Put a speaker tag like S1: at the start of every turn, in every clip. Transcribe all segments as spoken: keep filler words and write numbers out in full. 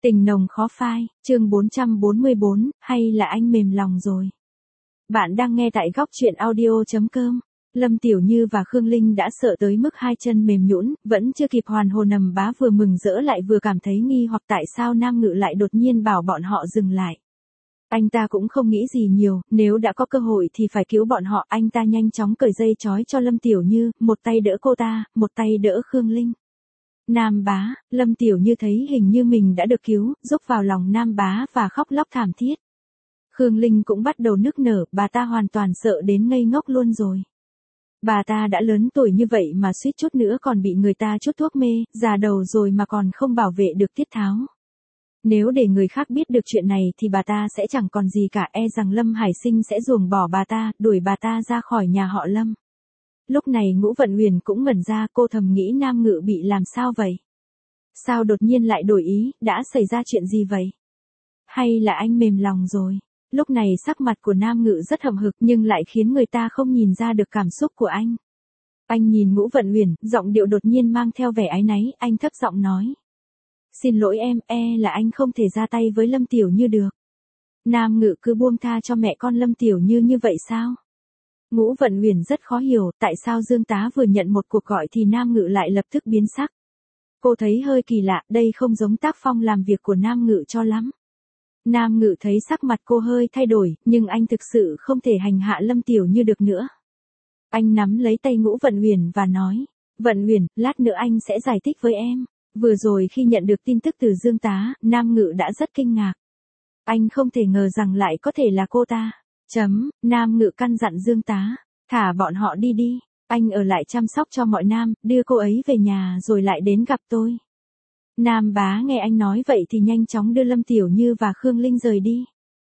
S1: Tình nồng khó phai, chương bốn trăm bốn mươi bốn, hay là anh mềm lòng rồi. Bạn đang nghe tại góc truyện audio chấm com. Lâm Tiểu Như và Khương Linh đã sợ tới mức hai chân mềm nhũn, vẫn chưa kịp hoàn hồn nằm bá vừa mừng rỡ lại vừa cảm thấy nghi hoặc tại sao Nam Ngự lại đột nhiên bảo bọn họ dừng lại. Anh ta cũng không nghĩ gì nhiều, nếu đã có cơ hội thì phải cứu bọn họ, anh ta nhanh chóng cởi dây trói cho Lâm Tiểu Như, một tay đỡ cô ta, một tay đỡ Khương Linh. Nam bá, Lâm Tiểu Như thấy hình như mình đã được cứu, rúc vào lòng Nam bá và khóc lóc thảm thiết. Khương Linh cũng bắt đầu nức nở, bà ta hoàn toàn sợ đến ngây ngốc luôn rồi. Bà ta đã lớn tuổi như vậy mà suýt chút nữa còn bị người ta chút thuốc mê, già đầu rồi mà còn không bảo vệ được tiết tháo. Nếu để người khác biết được chuyện này thì bà ta sẽ chẳng còn gì cả, e rằng Lâm Hải Sinh sẽ ruồng bỏ bà ta, đuổi bà ta ra khỏi nhà họ Lâm. Lúc này Ngũ Vận Huyền cũng ngẩn ra, cô thầm nghĩ Nam Ngự bị làm sao vậy? Sao đột nhiên lại đổi ý, đã xảy ra chuyện gì vậy? Hay là anh mềm lòng rồi? Lúc này sắc mặt của Nam Ngự rất hậm hực nhưng lại khiến người ta không nhìn ra được cảm xúc của anh. Anh nhìn Ngũ Vận Huyền, giọng điệu đột nhiên mang theo vẻ áy náy, anh thấp giọng nói. Xin lỗi em, e là anh không thể ra tay với Lâm Tiểu Như được. Nam Ngự cứ buông tha cho mẹ con Lâm Tiểu Như như vậy sao? Ngũ Vận Huyền rất khó hiểu, tại sao Dương Tá vừa nhận một cuộc gọi thì Nam Ngự lại lập tức biến sắc. Cô thấy hơi kỳ lạ, đây không giống tác phong làm việc của Nam Ngự cho lắm. Nam Ngự thấy sắc mặt cô hơi thay đổi, nhưng anh thực sự không thể hành hạ Lâm Tiểu Như được nữa. Anh nắm lấy tay Ngũ Vận Huyền và nói, Vận Huyền, lát nữa anh sẽ giải thích với em. Vừa rồi khi nhận được tin tức từ Dương Tá, Nam Ngự đã rất kinh ngạc. Anh không thể ngờ rằng lại có thể là cô ta. Chấm, Nam Ngự căn dặn Dương Tá, thả bọn họ đi đi, anh ở lại chăm sóc cho mọi nam, đưa cô ấy về nhà rồi lại đến gặp tôi. Nam bá nghe anh nói vậy thì nhanh chóng đưa Lâm Tiểu Như và Khương Linh rời đi.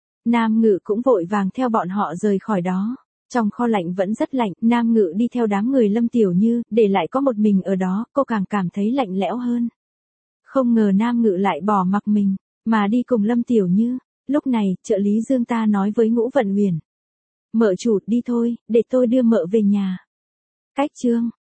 S1: Nam Ngự cũng vội vàng theo bọn họ rời khỏi đó. Trong kho lạnh vẫn rất lạnh, Nam Ngự đi theo đám người Lâm Tiểu Như, để lại có một mình ở đó, cô càng cảm thấy lạnh lẽo hơn. Không ngờ Nam Ngự lại bỏ mặc mình, mà đi cùng Lâm Tiểu Như. Lúc này, trợ lý Dương ta nói với Ngũ Vận Huyền. Mợ chủ, đi thôi, để tôi đưa mợ về nhà. Cách chương